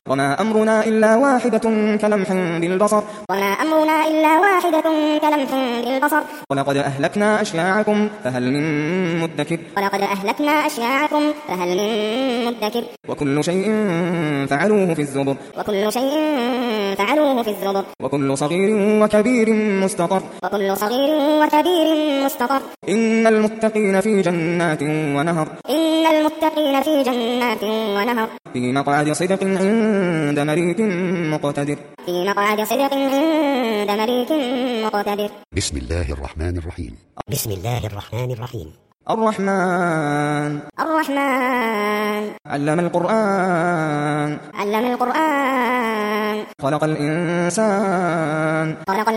وما أمرنا إلا واحدة كلمح بالبصر ولقد أهلكنا أشياعكم فهل من مدكر وكل شيء فعلوه في الزبر وكل صغير وكبير مستقر إن المتقين في جنات ونهر في مقعد صدق عند مليك مقتدر بسم الله الرحمن الرحيم الرحمن علم القرآن خلق الإنسان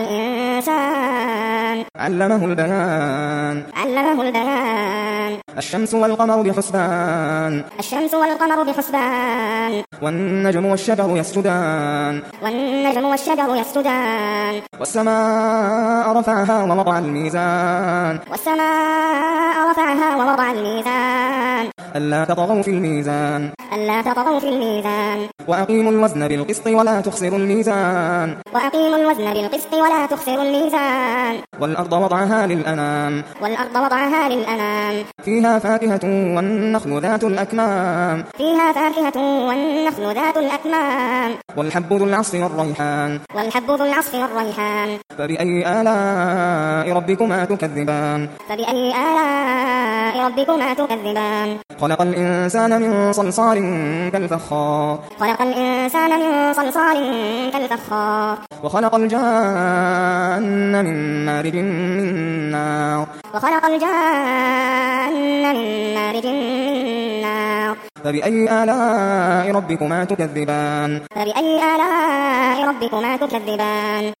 علمه البيان الشمس والقمر بحسبان والنجم والشجر يسجدان والسماء رفعها ووضع الميزان ألا تطغوا في الميزان وأقيموا الوزن بالقسط ولا تخسروا الميزان والأرض وضعها للأنام فيها فاكهة والنخل ذات الأكمام والحب ذو العصف والريحان فبأي آلاء ربكما تكذبان خلق الإنسان من صلصال كالفخار وخلق الجان من مارج من نار فبأي آلاء ربكما تكذبان